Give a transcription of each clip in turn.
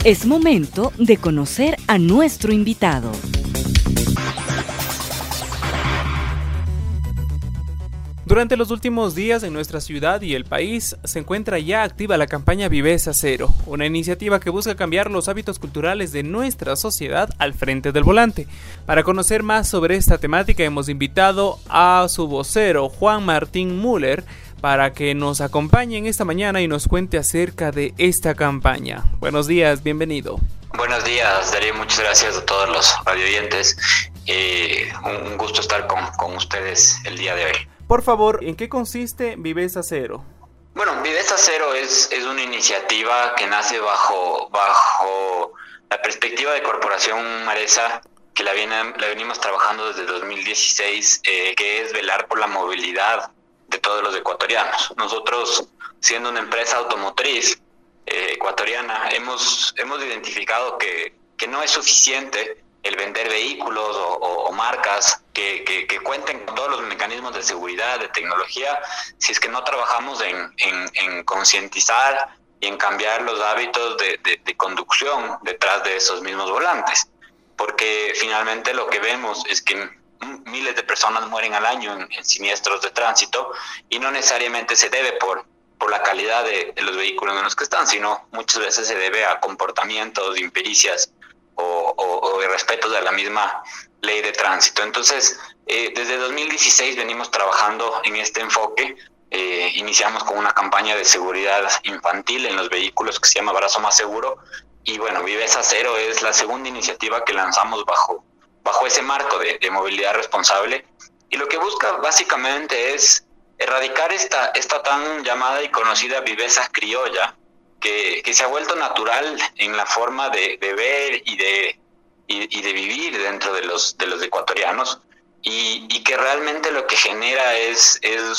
Es momento de conocer a nuestro invitado. Durante los últimos días en nuestra ciudad y el país se encuentra ya activa la campaña Viveza Cero, una iniciativa que busca cambiar los hábitos culturales de nuestra sociedad al frente del volante. Para conocer más sobre esta temática hemos invitado a su vocero Juan Martín Müller para que nos acompañe en esta mañana y nos cuente acerca de esta campaña. Buenos días, bienvenido. Buenos días, Darío, muchas gracias a todos los radioyentes. Un gusto estar con ustedes el día de hoy. Por favor, ¿en qué consiste Viveza Cero? Bueno, Viveza Cero es una iniciativa que nace bajo la perspectiva de Corporación Maresa, que la venimos trabajando desde 2016, que es velar por la movilidad de todos los ecuatorianos. Nosotros, siendo una empresa automotriz ecuatoriana, hemos identificado que no es suficiente el vender vehículos o marcas que cuenten con todos los mecanismos de seguridad, de tecnología, si es que no trabajamos en concientizar y en cambiar los hábitos de conducción detrás de esos mismos volantes. Porque finalmente lo que vemos es que miles de personas mueren al año en siniestros de tránsito, y no necesariamente se debe por la calidad de los vehículos en los que están, sino muchas veces se debe a comportamientos, impericias o irrespetos de la misma ley de tránsito. Entonces, desde 2016 venimos trabajando en este enfoque. Iniciamos con una campaña de seguridad infantil en los vehículos que se llama Abrazo Más Seguro, y bueno, Viveza Cero es la segunda iniciativa que lanzamos bajo ese marco de movilidad responsable, y lo que busca básicamente es erradicar esta tan llamada y conocida viveza criolla que se ha vuelto natural en la forma de ver y de vivir dentro de los ecuatorianos, y que realmente lo que genera es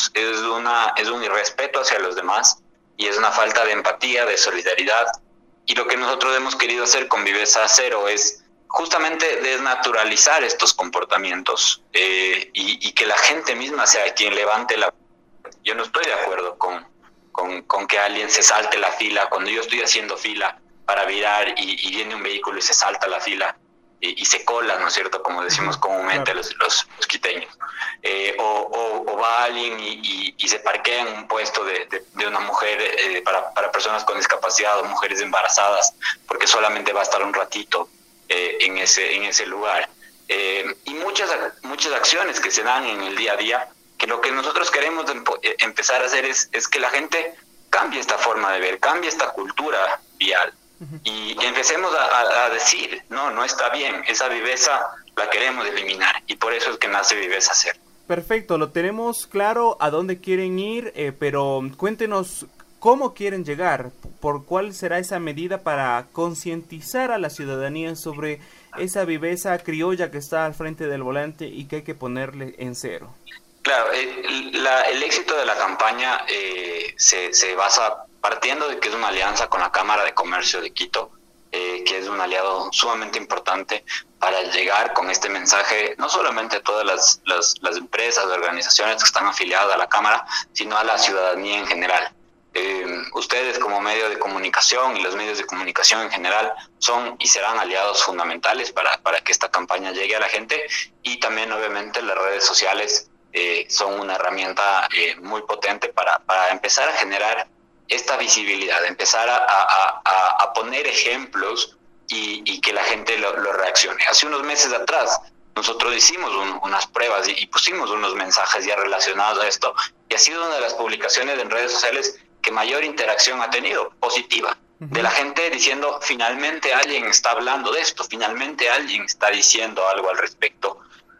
un irrespeto hacia los demás, y es una falta de empatía, de solidaridad. Y lo que nosotros hemos querido hacer con Viveza Cero es justamente desnaturalizar estos comportamientos, y que la gente misma sea quien levante la... Yo no estoy de acuerdo con que alguien se salte la fila cuando yo estoy haciendo fila para virar y viene un vehículo y se salta la fila y se cola, ¿no es cierto?, como decimos comúnmente los quiteños. O va alguien y se parquea en un puesto de una mujer para personas con discapacidad o mujeres embarazadas, porque solamente va a estar un ratito en ese lugar. Y muchas acciones que se dan en el día a día, que lo que nosotros queremos empezar a hacer es que la gente cambie esta forma de ver, cambie esta cultura vial, y empecemos a decir, no está bien, esa viveza la queremos eliminar, y por eso es que nace Viveza Cero. Perfecto, lo tenemos claro a dónde quieren ir, pero cuéntenos cómo quieren llegar, por cuál será esa medida para concientizar a la ciudadanía sobre esa viveza criolla que está al frente del volante y que hay que ponerle en cero. Claro, el éxito de la campaña se basa partiendo de que es una alianza con la Cámara de Comercio de Quito, que es un aliado sumamente importante para llegar con este mensaje no solamente a todas las empresas, organizaciones que están afiliadas a la Cámara, sino a la ciudadanía en general. Ustedes como medio de comunicación y los medios de comunicación en general son y serán aliados fundamentales para que esta campaña llegue a la gente, y también obviamente las redes sociales son una herramienta muy potente para empezar a generar esta visibilidad, empezar a poner ejemplos y que la gente lo reaccione. Hace unos meses atrás nosotros hicimos unas pruebas y pusimos unos mensajes ya relacionados a esto, y ha sido una de las publicaciones en redes sociales que mayor interacción ha tenido, positiva, de la gente diciendo, finalmente alguien está hablando de esto, finalmente alguien está diciendo algo al respecto.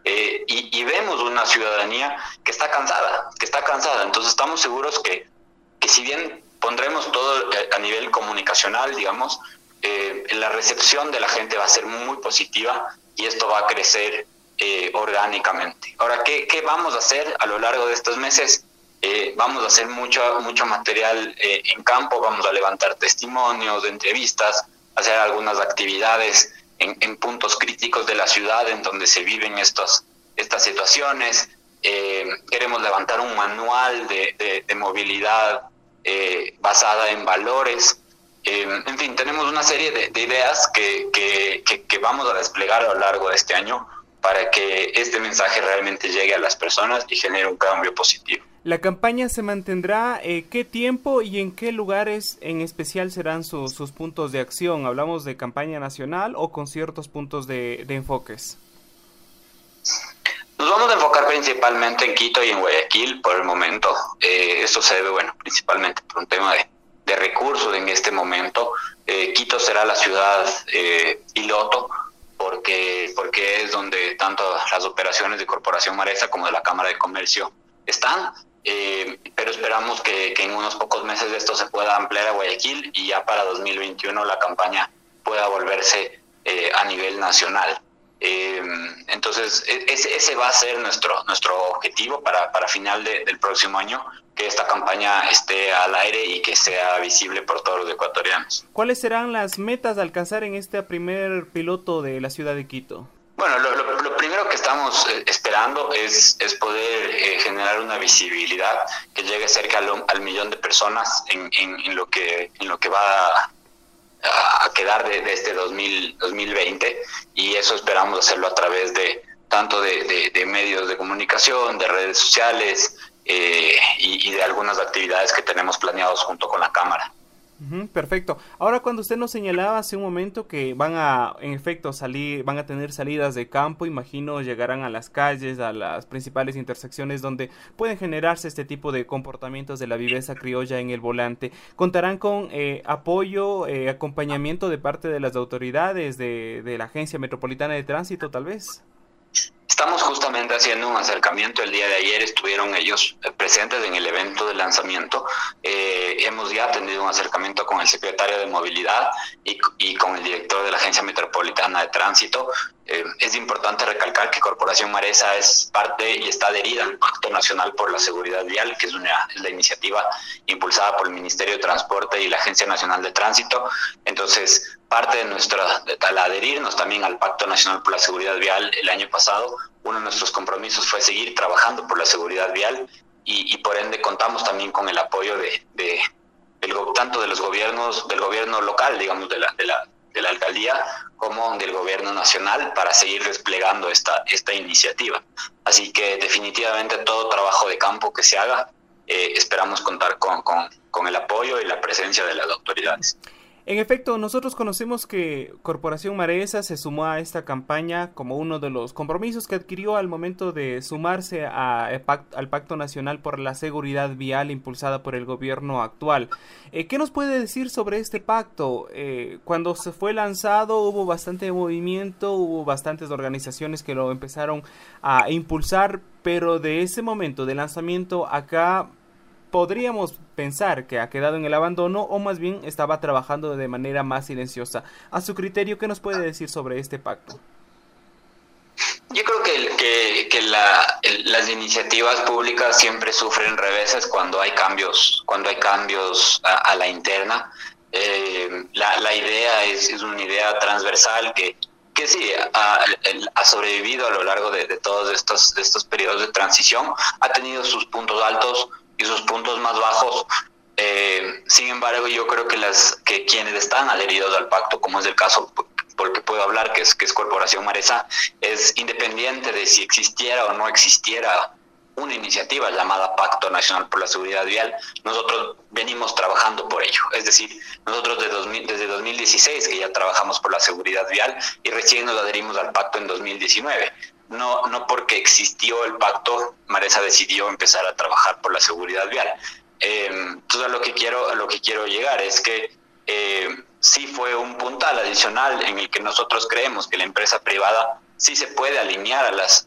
Y vemos una ciudadanía que está cansada. Entonces estamos seguros que si bien pondremos todo a nivel comunicacional, digamos, la recepción de la gente va a ser muy positiva, y esto va a crecer orgánicamente. Ahora, ¿qué vamos a hacer a lo largo de estos meses? Vamos a hacer mucho material en campo, vamos a levantar testimonios, entrevistas, hacer algunas actividades en puntos críticos de la ciudad en donde se viven estas situaciones. Queremos levantar un manual de movilidad basada en valores, En fin, tenemos una serie de ideas que vamos a desplegar a lo largo de este año para que este mensaje realmente llegue a las personas y genere un cambio positivo. ¿La campaña se mantendrá? ¿Qué tiempo y en qué lugares en especial serán sus puntos de acción? ¿Hablamos de campaña nacional o con ciertos puntos de enfoques? Nos vamos a enfocar principalmente en Quito y en Guayaquil por el momento. Esto se debe, principalmente por un tema de recursos en este momento. Quito será la ciudad piloto porque es donde tanto las operaciones de Corporación Maresa como de la Cámara de Comercio están. Pero esperamos que en unos pocos meses esto se pueda ampliar a Guayaquil y ya para 2021 la campaña pueda volverse a nivel nacional. Entonces ese va a ser nuestro objetivo para final del próximo año, que esta campaña esté al aire y que sea visible por todos los ecuatorianos. ¿Cuáles serán las metas a alcanzar en este primer piloto de la ciudad de Quito? Bueno, lo primero que estamos esperando es poder generar una visibilidad que llegue cerca al millón de personas en lo que va a quedar de este 2020, y eso esperamos hacerlo a través de tanto de medios de comunicación, de redes sociales y de algunas actividades que tenemos planeados junto con la Cámara. Perfecto. Ahora, cuando usted nos señalaba hace un momento que van a tener salidas de campo, imagino llegarán a las calles, a las principales intersecciones donde pueden generarse este tipo de comportamientos de la viveza criolla en el volante. ¿Contarán con apoyo, acompañamiento de parte de las autoridades de la Agencia Metropolitana de Tránsito, tal vez? Estamos justamente haciendo un acercamiento. El día de ayer estuvieron ellos presentes en el evento de lanzamiento. Hemos ya tenido un acercamiento con el secretario de Movilidad y con el director de la Agencia Metropolitana de Tránsito. Es importante recalcar que Corporación Maresa es parte y está adherida al Pacto Nacional por la Seguridad Vial, que es la iniciativa impulsada por el Ministerio de Transporte y la Agencia Nacional de Tránsito. Entonces, parte al adherirnos también al Pacto Nacional por la Seguridad Vial el año pasado, uno de nuestros compromisos fue seguir trabajando por la seguridad vial y por ende contamos también con el apoyo tanto de los gobiernos, del gobierno local, digamos, de la alcaldía, como del gobierno nacional para seguir desplegando esta iniciativa. Así que definitivamente todo trabajo de campo que se haga, esperamos contar con el apoyo y la presencia de las autoridades. En efecto, nosotros conocemos que Corporación Maresa se sumó a esta campaña como uno de los compromisos que adquirió al momento de sumarse al Pacto Nacional por la Seguridad Vial impulsada por el gobierno actual. ¿Qué nos puede decir sobre este pacto? Cuando se fue lanzado hubo bastante movimiento, hubo bastantes organizaciones que lo empezaron a impulsar, pero de ese momento de lanzamiento acá podríamos pensar que ha quedado en el abandono o más bien estaba trabajando de manera más silenciosa. A su criterio, ¿qué nos puede decir sobre este pacto? Yo creo que las iniciativas públicas siempre sufren reveses cuando hay cambios a la interna. La idea es una idea transversal que sí ha sobrevivido a lo largo de todos estos periodos de transición, ha tenido sus puntos altos y sus puntos más bajos. Sin embargo, yo creo que quienes están adheridos al pacto, como es el caso porque puedo hablar, que es Corporación Maresa, es independiente de si existiera o no existiera una iniciativa llamada Pacto Nacional por la Seguridad Vial, nosotros venimos trabajando por ello. Es decir, nosotros desde 2016 que ya trabajamos por la seguridad vial y recién nos adherimos al pacto en 2019. No porque existió el pacto, Maresa decidió empezar a trabajar por la seguridad vial. Entonces a lo que quiero llegar es que sí fue un puntal adicional en el que nosotros creemos que la empresa privada sí se puede alinear a las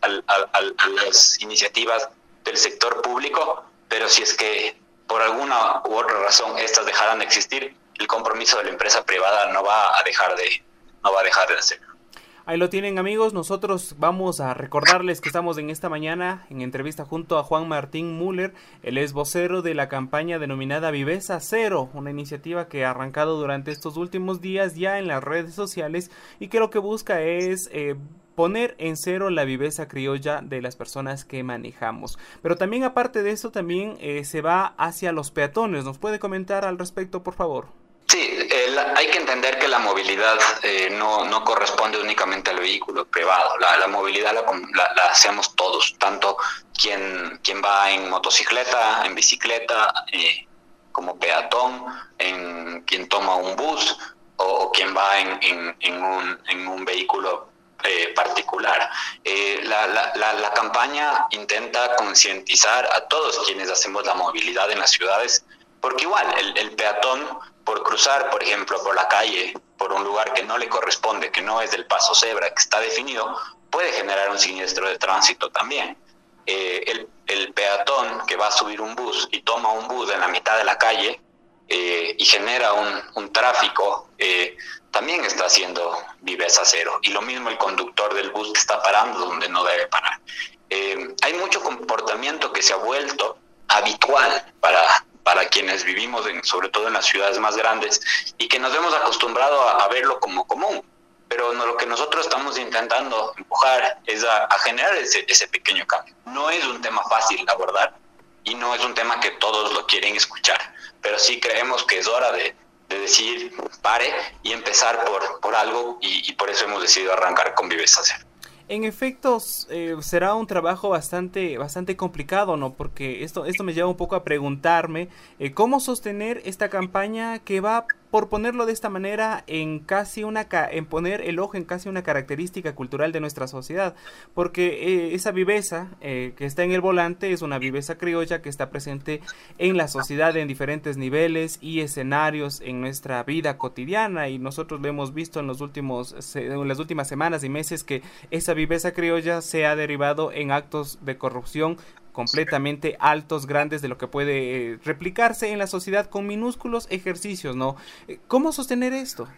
iniciativas del sector público, pero si es que por alguna u otra razón estas dejaran de existir, el compromiso de la empresa privada no va a dejar de hacer. Ahí lo tienen, amigos. Nosotros vamos a recordarles que estamos en esta mañana en entrevista junto a Juan Martín Müller. Él es vocero de la campaña denominada Viveza Cero, una iniciativa que ha arrancado durante estos últimos días ya en las redes sociales y que lo que busca es poner en cero la viveza criolla de las personas que manejamos. Pero también aparte de eso, también se va hacia los peatones. ¿Nos puede comentar al respecto, por favor? Sí, hay que entender que la movilidad no corresponde únicamente al vehículo privado. La movilidad la hacemos todos, tanto quien va en motocicleta, en bicicleta, como peatón, en quien toma un bus o quien va en un vehículo particular. La campaña intenta concientizar a todos quienes hacemos la movilidad en las ciudades, porque igual el peatón, por cruzar, por ejemplo, por la calle, por un lugar que no le corresponde, que no es del paso cebra, que está definido, puede generar un siniestro de tránsito también. El peatón que va a subir un bus y toma un bus en la mitad de la calle y genera un tráfico, también está haciendo viveza cero. Y lo mismo el conductor del bus que está parando donde no debe parar. Hay mucho comportamiento que se ha vuelto habitual para quienes vivimos, sobre todo en las ciudades más grandes, y que nos hemos acostumbrado a verlo como común. Pero lo que nosotros estamos intentando empujar es a generar ese pequeño cambio. No es un tema fácil de abordar y no es un tema que todos lo quieren escuchar, pero sí creemos que es hora de decir pare y empezar por algo, y por eso hemos decidido arrancar con Viveza Cero. En efecto, será un trabajo bastante complicado, ¿no? Porque esto me lleva un poco a preguntarme cómo sostener esta campaña que va, por ponerlo de esta manera, en poner el ojo en casi una característica cultural de nuestra sociedad, porque esa viveza que está en el volante es una viveza criolla que está presente en la sociedad en diferentes niveles y escenarios en nuestra vida cotidiana, y nosotros lo hemos visto en las últimas semanas y meses, que esa viveza criolla se ha derivado en actos de corrupción completamente altos, grandes, de lo que puede replicarse en la sociedad con minúsculos ejercicios, ¿no? ¿Cómo sostener esto?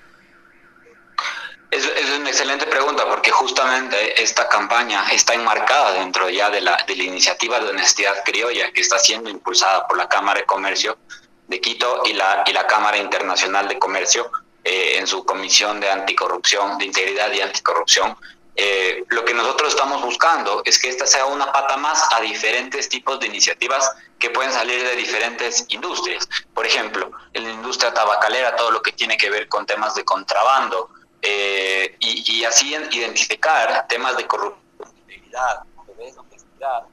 Es una excelente pregunta, porque justamente esta campaña está enmarcada dentro ya de la iniciativa de honestidad criolla que está siendo impulsada por la Cámara de Comercio de Quito y la Cámara Internacional de Comercio en su Comisión de Anticorrupción, de Integridad y Anticorrupción. Lo que nosotros estamos buscando es que esta sea una pata más a diferentes tipos de iniciativas que pueden salir de diferentes industrias. Por ejemplo, en la industria tabacalera, todo lo que tiene que ver con temas de contrabando, y así identificar temas de corrupción, integridad, honestidad,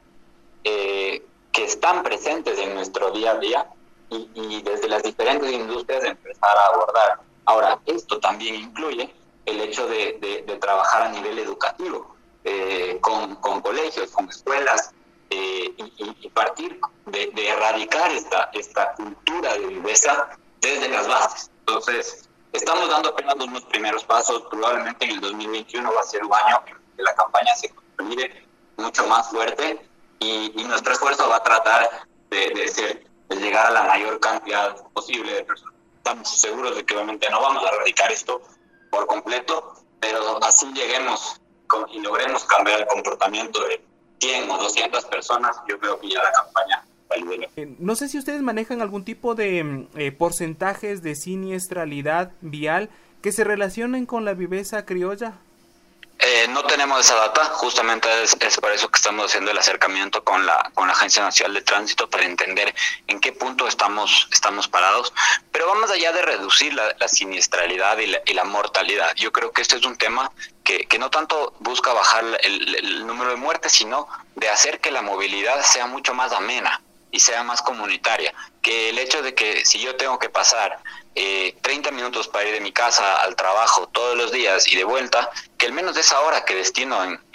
que están presentes en nuestro día a día, y desde las diferentes industrias empezar a abordar. Ahora, esto también incluye el hecho de trabajar a nivel educativo, con colegios, con escuelas, y partir de erradicar esta cultura de viveza desde las bases. Entonces, estamos dando apenas unos primeros pasos. Probablemente en el 2021 va a ser un año en que la campaña se consolide mucho más fuerte, y nuestro esfuerzo va a tratar de llegar a la mayor cantidad posible de personas. Estamos seguros de que obviamente no vamos a erradicar esto por completo, pero así lleguemos y logremos cambiar el comportamiento de 100 o 200 personas. Yo creo que ya la campaña va a ayudar. No sé si ustedes manejan algún tipo de porcentajes de siniestralidad vial que se relacionen con la viveza criolla. No tenemos esa data, justamente es por eso que estamos haciendo el acercamiento con la Agencia Nacional de Tránsito, para entender en qué punto estamos parados. Pero va más allá de reducir la siniestralidad y la mortalidad. Yo creo que este es un tema que no tanto busca bajar el número de muertes, sino de hacer que la movilidad sea mucho más amena y sea más comunitaria. Que el hecho de que si yo tengo que pasar 30 minutos para ir de mi casa al trabajo todos los días y de vuelta, que al menos de esa hora que destino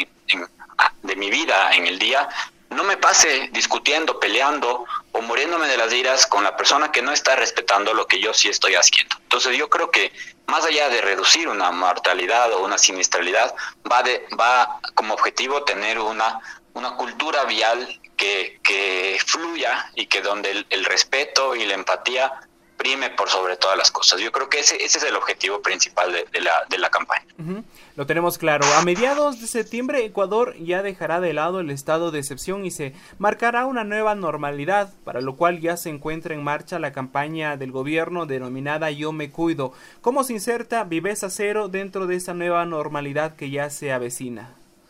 de mi vida en el día, no me pase discutiendo, peleando o muriéndome de las iras con la persona que no está respetando lo que yo sí estoy haciendo. Entonces yo creo que más allá de reducir una mortalidad o una siniestralidad, va como objetivo tener una cultura vial que fluya, y que donde el respeto y la empatía prime por sobre todas las cosas. Yo creo que ese es el objetivo principal de la campaña. Uh-huh. Lo tenemos claro. A mediados de septiembre, Ecuador ya dejará de lado el estado de excepción y se marcará una nueva normalidad, para lo cual ya se encuentra en marcha la campaña del gobierno denominada Yo Me Cuido. ¿Cómo se inserta Viveza Cero dentro de esa nueva normalidad que ya se avecina?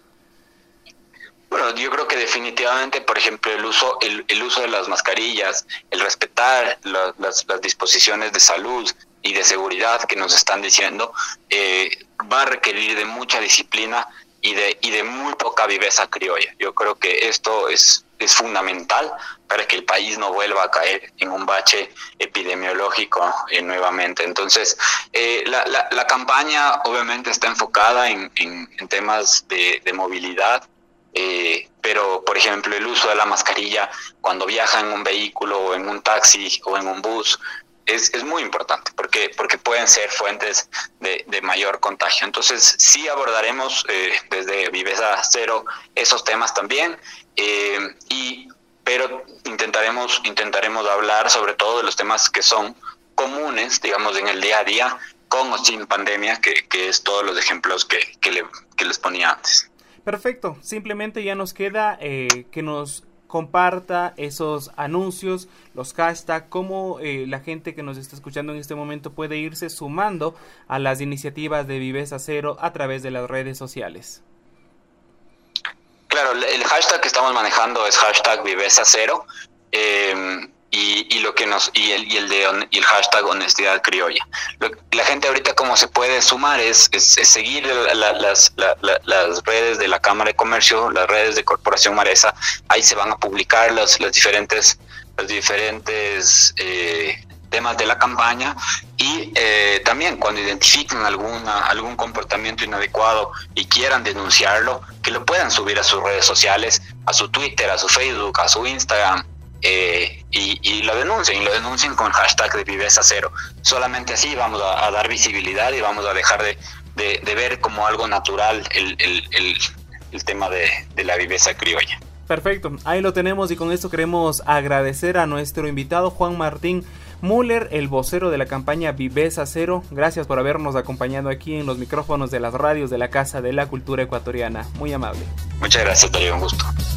Bueno, yo creo que definitivamente, por ejemplo, el uso de las mascarillas, el respetar las disposiciones de salud, y de seguridad que nos están diciendo, va a requerir de mucha disciplina y de muy poca viveza criolla. Yo creo que esto es fundamental para que el país no vuelva a caer en un bache epidemiológico nuevamente. Entonces, la campaña obviamente está enfocada en temas de movilidad, pero, por ejemplo, el uso de la mascarilla cuando viaja en un vehículo o en un taxi o en un bus es muy importante porque pueden ser fuentes de mayor contagio. Entonces, sí abordaremos desde Viveza Cero esos temas también, pero intentaremos hablar sobre todo de los temas que son comunes, digamos, en el día a día, con o sin pandemia, que es todos los ejemplos que les ponía antes. Perfecto, simplemente ya nos queda que nos comparta esos anuncios, los hashtags, cómo la gente que nos está escuchando en este momento puede irse sumando a las iniciativas de Viveza Cero a través de las redes sociales. Claro, el hashtag que estamos manejando es hashtag Viveza Cero, y el hashtag Honestidad Criolla. La gente ahorita como se puede sumar es seguir las redes de la Cámara de Comercio, las redes de Corporación Maresa. Ahí se van a publicar los diferentes temas de la campaña, y también cuando identifiquen algún comportamiento inadecuado y quieran denunciarlo, que lo puedan subir a sus redes sociales, a su Twitter, a su Facebook, a su Instagram, y lo denuncien con hashtag de Viveza Cero. Solamente así vamos a dar visibilidad y vamos a dejar de ver como algo natural el tema de la viveza criolla. Perfecto, ahí lo tenemos, y con esto queremos agradecer a nuestro invitado Juan Martín Müller, el vocero de la campaña Viveza Cero. Gracias por habernos acompañado aquí en los micrófonos de las radios de la Casa de la Cultura Ecuatoriana. Muy amable. Muchas gracias, Darío, un gusto.